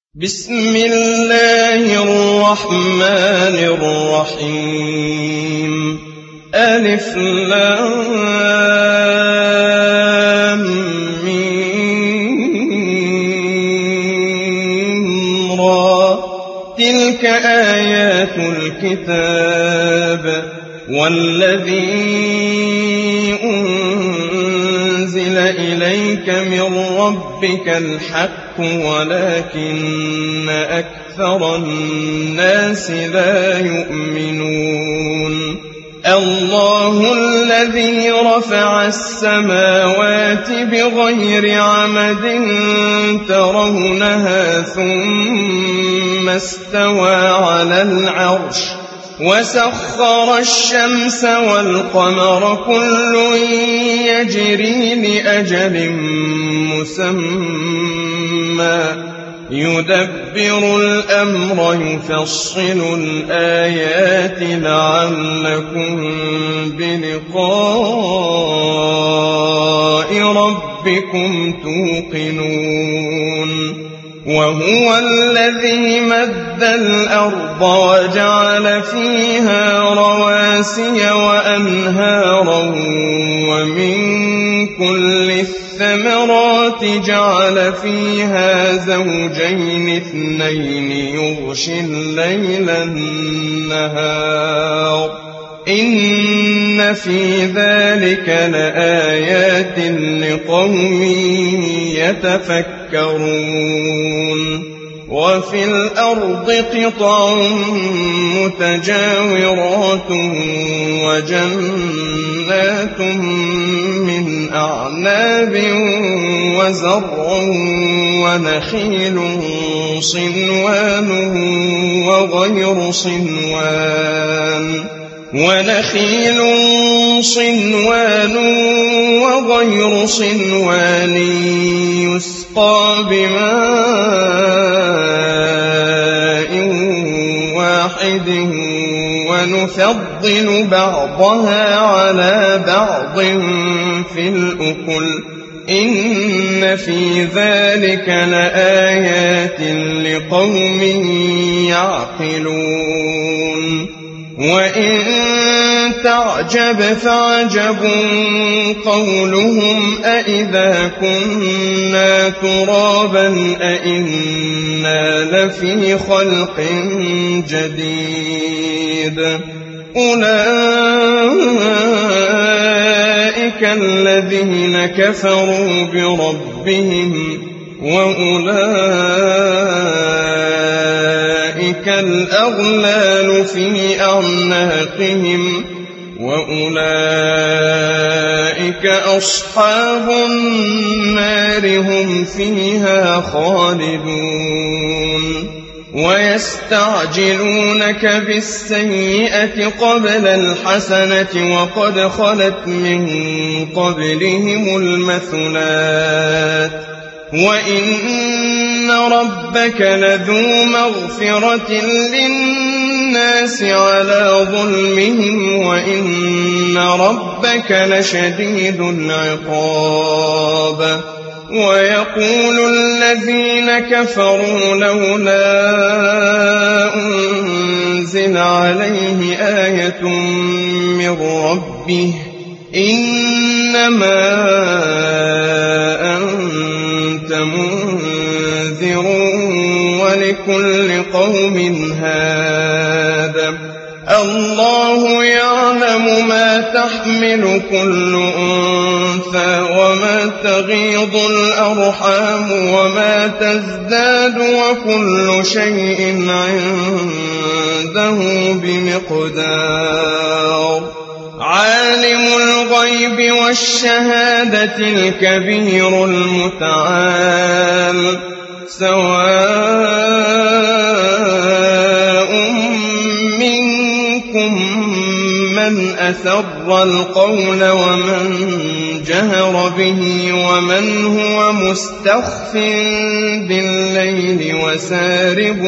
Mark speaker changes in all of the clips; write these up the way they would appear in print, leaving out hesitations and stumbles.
Speaker 1: بسم الله الرحمن الرحيم ألف لام ميم را تلك آيات الكتاب والذي أنزل إليك من ربك الحق ولكن أكثر الناس لا يؤمنون الله الذي رفع السماوات بغير عمد ترونها ثم استوى على العرش وسخر الشمس والقمر كل يجري لأجل مسمى يدبر الأمر يفصل الآيات لعلكم بلقاء ربكم توقنون وهو الذي مد الأرض وجعل فيها رواسي وأنهارا ومن كل الثمرات جعل فيها زوجين اثنين يغشي الليل النهار إن في ذلك لآيات لقوم يتفكرون وفي الأرض قطع متجاورات وجنات من أعناب وزرع ونخيل صنوان وغير صنوان يسقى بماء واحد ونفضل بعضها على بعض في الأكل إن في ذلك لآيات لقوم يعقلون وإن تعجب فعجب قولهم أإذا كنا ترابا أإنا لفي خلق جديد أولئك الذين كفروا بربهم وأولئك الأغلال في أعناقهم وأولئك أصحاب النار هم فيها خالدون ويستعجلونك بالسيئة قبل الحسنة وقد خلت من قبلهم المثلات وإن ربك لذو مغفرة للناس على ظلمهم وإن ربك لشديد العقاب ويقول الذين كفروا لولا أنزل عليه آية من ربه إنما أنت منذر ولكل قوم هاد الله يعلم ما تحمل كل أنثى وما تغيض الأرحام وما تزداد وكل شيء عنده بمقدار عالم الغيب والشهادة الكبير المتعال سواء منكم من أسر القول ومن جهر به ومن هو مستخف بالليل وسارب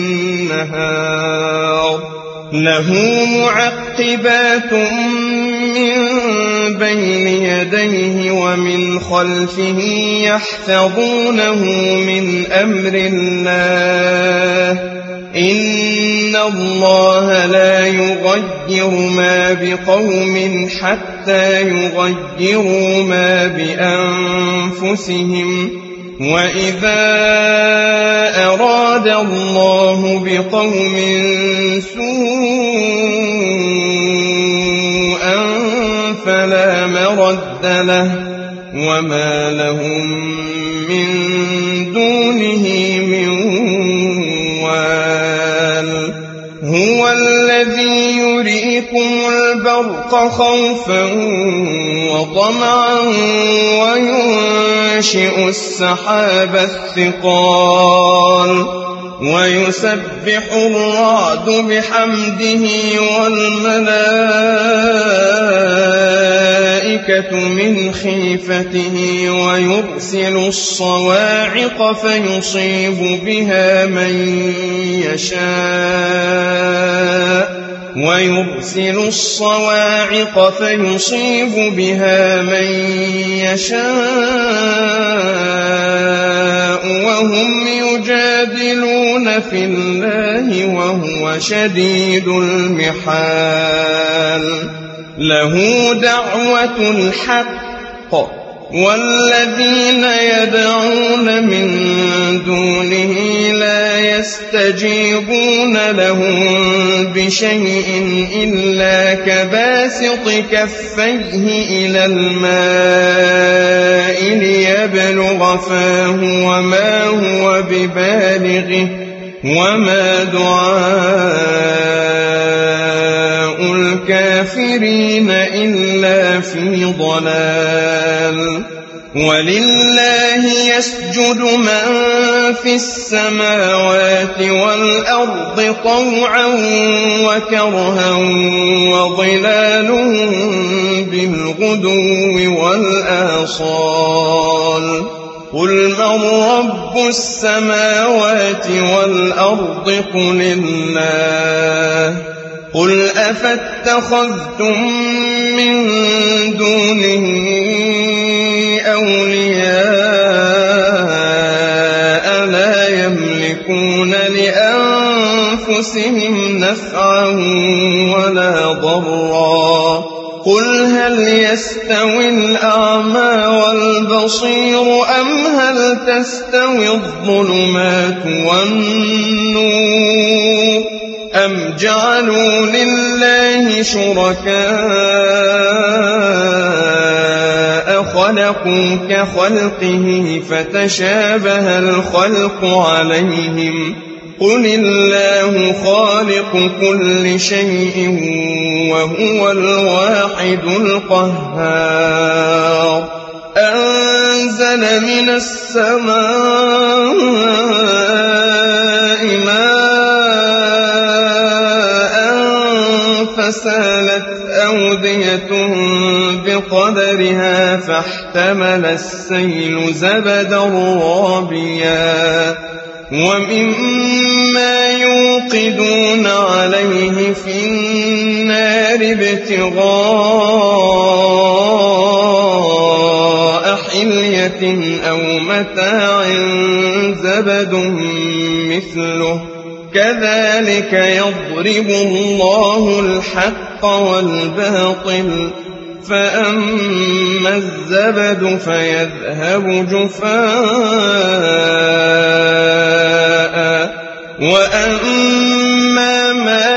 Speaker 1: بالنهار له معقبات من بين يديه ومن خلفه يحفظونه من أمر الله إن الله لا يغير ما بقوم حتى يغيروا ما بأنفسهم وإذا أراد الله بقوم سوءا فلا مرد له وما لهم من دونه من وال هو الذي يريكم البرق خوفا وطمعا وينشئ السحاب الثقال ويسبح الرعد بحمده والملائكة من خيفته ويرسل الصواعق فيصيب بها من يشاء وهم يجادلون في الله وهو شديد المحال له دعوة الحق والذين يدعون من دونه لا يستجيبون لهم بشيء إلا كباسط كفيه إلى الماء ليبلغ فاه وما هو ببالغه وما دعاء الكافرين إلا في ضلال ولله يسجد من في السماوات والأرض طوعا وكرها وظلالهم بالغدو والآصال قل من رب السماوات والأرض قل الله قل أفاتخذتم من دونه أولياء لا يملكون لأنفسهم نفعا ولا ضرا قل هل يستوي الأعمى والبصير أم هل تستوي الظلمات والنور أم جعلوا لله شركاء خلقوا كخلقه فتشابه الخلق عليهم قل الله خالق كل شيء وهو الواحد القهار أنزل من السماء ماء فسالت أودية بقدرها فاحتمل السيل زبدا رابيا ومما يوقدون عليه في النار ابتغاء حلية أو متاع زبد مثله كذلك يضرب الله الحق والباطل فأما الزبد فيذهب جفاء وأما ما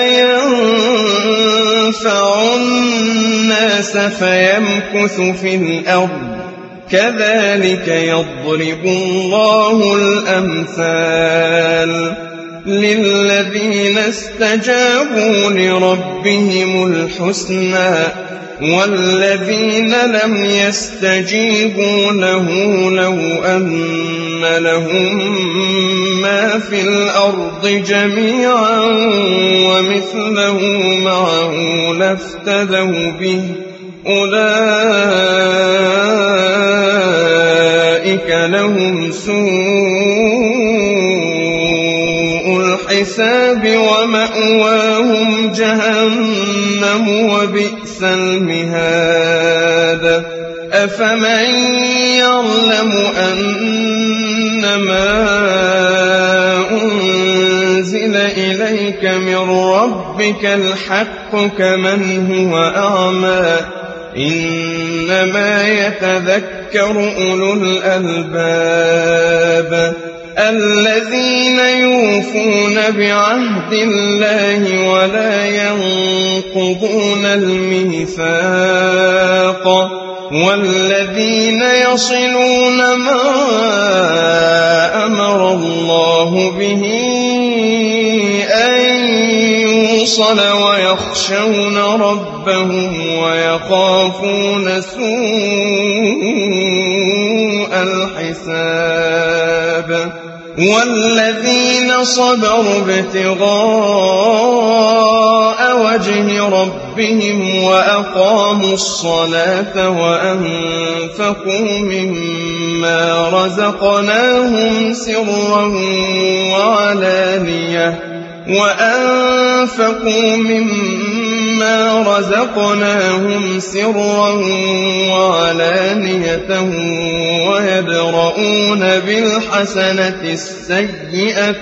Speaker 1: ينفع الناس فيمكث في الأرض كذلك يضرب الله الأمثال للذين استجابوا لربهم الحسنى والذين لم يستجيبوا له لو أن لهم ما في الأرض جميعا ومثله معه لافتدوا به أولئك لهم سوء الحساب ومأواهم جهنم جهنم وبئس المهاد أفمن يعلم أنما أنزل إليك من ربك الحق كمن هو أعمى إنما يتذكر أولو الألباب الذين يوفون بعهد الله ولا ينقضون الميثاق والذين يصلون ما أمر الله به أن يوصل ويخشون ربهم ويخافون سوء الحساب والذين صبروا ابتغاء وجه ربهم وأقاموا الصلاة وأنفقوا مما رزقناهم سرا وعلانية ويدرؤون بالحسنة السيئة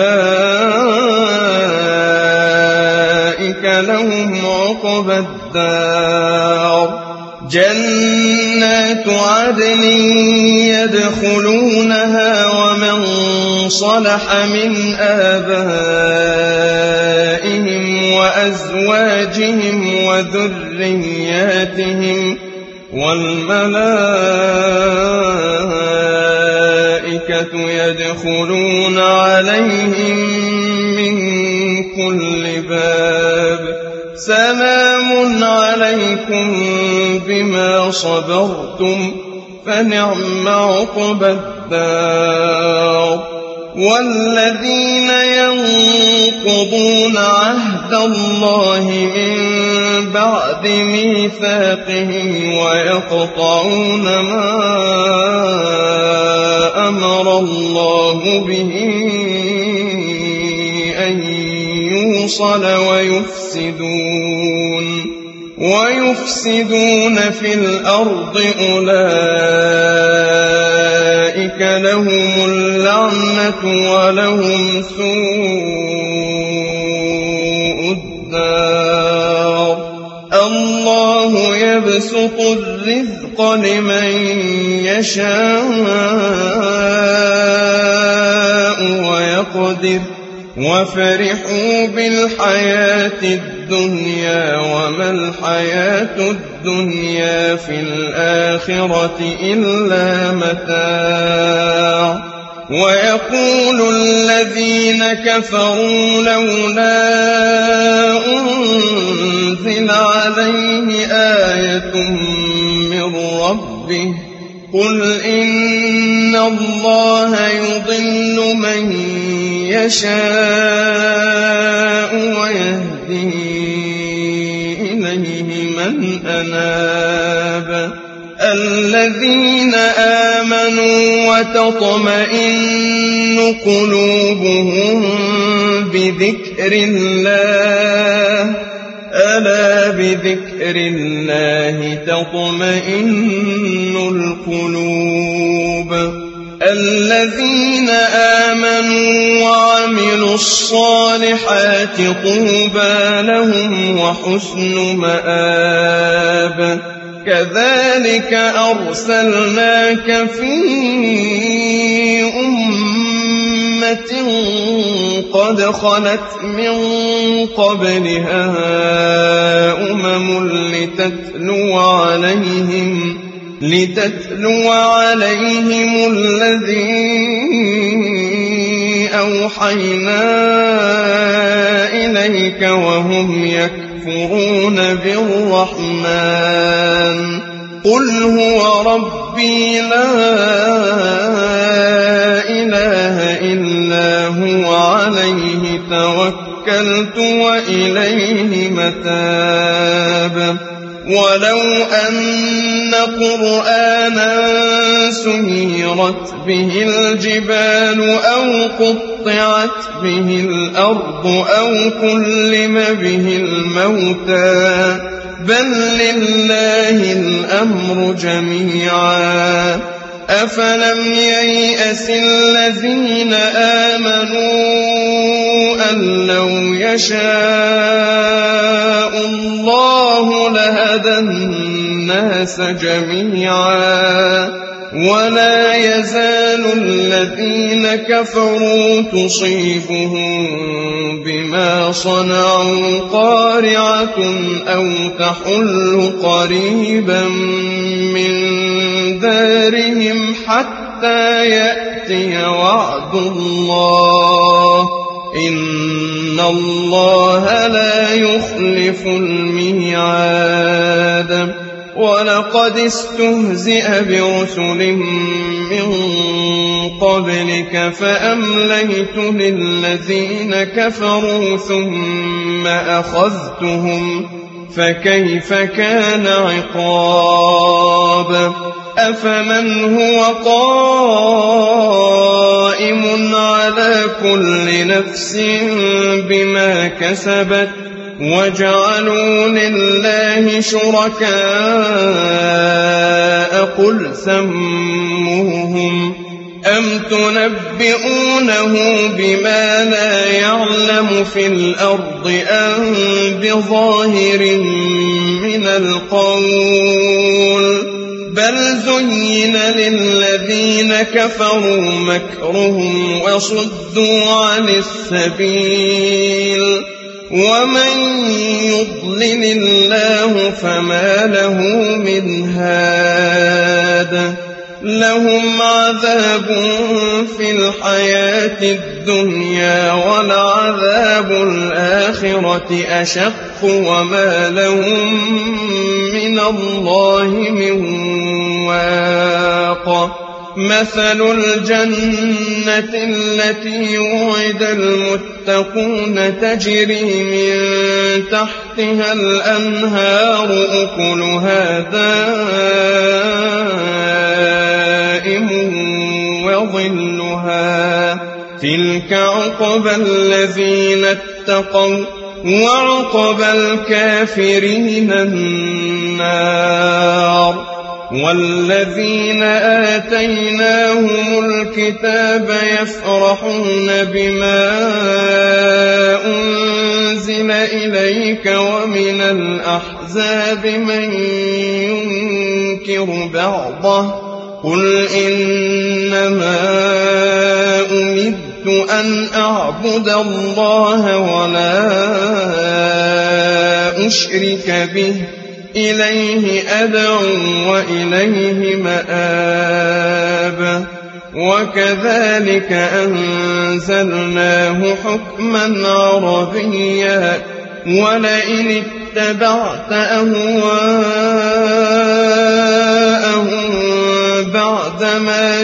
Speaker 1: أولئك لهم عقبى الدار جنات عدن يدخلونها ومن صلح من آبائهم وأزواجهم وذرياتهم والملائكة يدخلون عليهم من كل باب سلام عليكم بما صبرتم فنعم عقبى الدار والذين ينقضون عهد الله من بعد ميثاقه ويقطعون ما أمر الله به أن يوصل ويفسدون في الأرض أولئك لهم اللعنة ولهم سوء الدار الله يبسط الرزق لمن يشاء ويقدر وفرحوا بالحياة الدنيا وما الحياة الدنيا في الآخرة إلا متاع ويقول الذين كفروا لولا أنزل عليه آية من ربه قل إن الله يضل من يشاء ويهدي إليه من أناب الذين آمنوا وتطمئن قلوبهم بذكر الله ألا بذكر الله تطمئن القلوب الذين آمنوا وعملوا الصالحات طوبى لهم وحسن مآب كذلك أرسلناك في أمة قد خلت من قبلها لتتلو عليهم الذي أوحينا إليك وهم يكفرون بالرحمن قل هو ربي لا إله إلا هو عليه توكلت وإليه متاب ولو أن قرآنا سيرت به الجبال أو قطعت قطعت به الأرض أو كلم به الموتى بل لله الأمر جميعا أفلم ييأس الذين آمنوا أن لو يشاء الله لهدى الناس جميعا ولا يزال الذين كفروا تصيبهم بما صنعوا قارعة أو تحل قريبا من دارهم حتى يأتي وعد الله إن الله لا يخلف الميعاد ولقد استهزئ برسل من قبلك فأمليت للذين كفروا ثم أخذتهم فكيف كان عقاب أفمن هو قائم على كل نفس بما كسبت وجعلوا لله شركاء قل سموهم أم تنبئونه بما لا يعلم في الأرض أم بظاهر من القول بل زين للذين كفروا مكرهم وصدوا عن السبيل ومن يضلل الله فما له من هاد لهم عذاب في الحياة الدنيا ولعذاب الآخرة أشق وما لهم من الله من واق مثل الجنة التي وعد المتقون تجري من تحتها الأنهار أكلها دائم وظلها تلك عقبى الذين اتقوا وعقبى الكافرين النار والذين آتيناهم الكتاب يفرحون بما أنزل إليك ومن الأحزاب من ينكر بعضه قل إنما أمرت أن أعبد الله ولا أشرك به إليه أدعو وإليه مآب وكذلك أنزلناه حكما عربيا ولئن اتبعت أهواءهم بعدما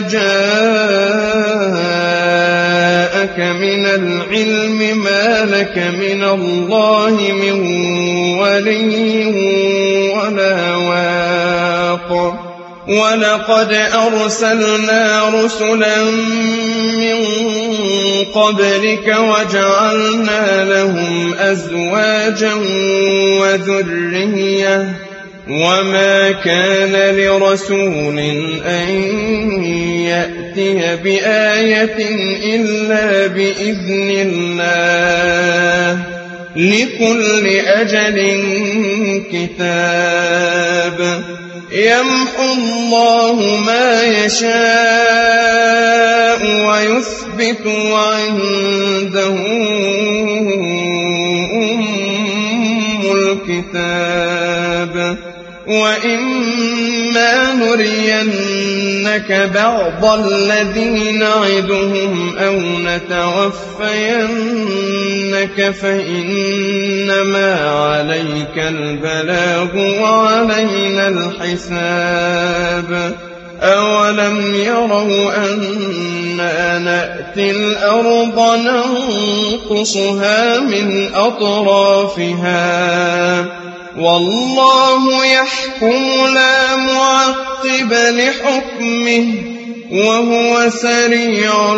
Speaker 1: جاءك من العلم ما لك من الله من ولي ولا واق ولقد أرسلنا رسلا من قبلك وجعلنا لهم أزواجا وذرية وما كان لرسول أن يأتي بآية إلا بإذن الله لكل أجل كتاب يمحو الله ما يشاء ويثبت وعنده أم الكتاب وإما نرينك بعض الذي نعدهم أو نتوفينك فإنما عليك البلاغ وعلينا الحساب أولم يروا أنا نأتي الأرض ننقصها من أطرافها والله يحكم لا معقب لحكمه وهو سريع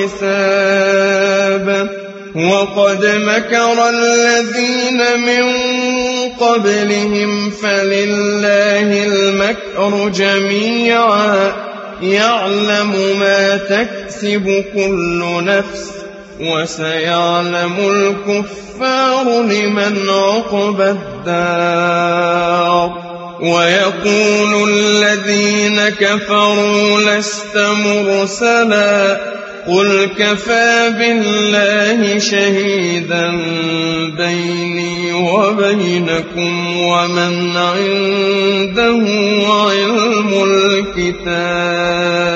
Speaker 1: الحساب وقد مكر الذين من قبلهم فلله المكر جميعا يعلم ما تكسب كل نفس وسيعلم الكفار لمن عقبى الدار ويقول الذين كفروا لست مرسلا قل كفى بالله شهيدا بيني وبينكم ومن عنده علم الكتاب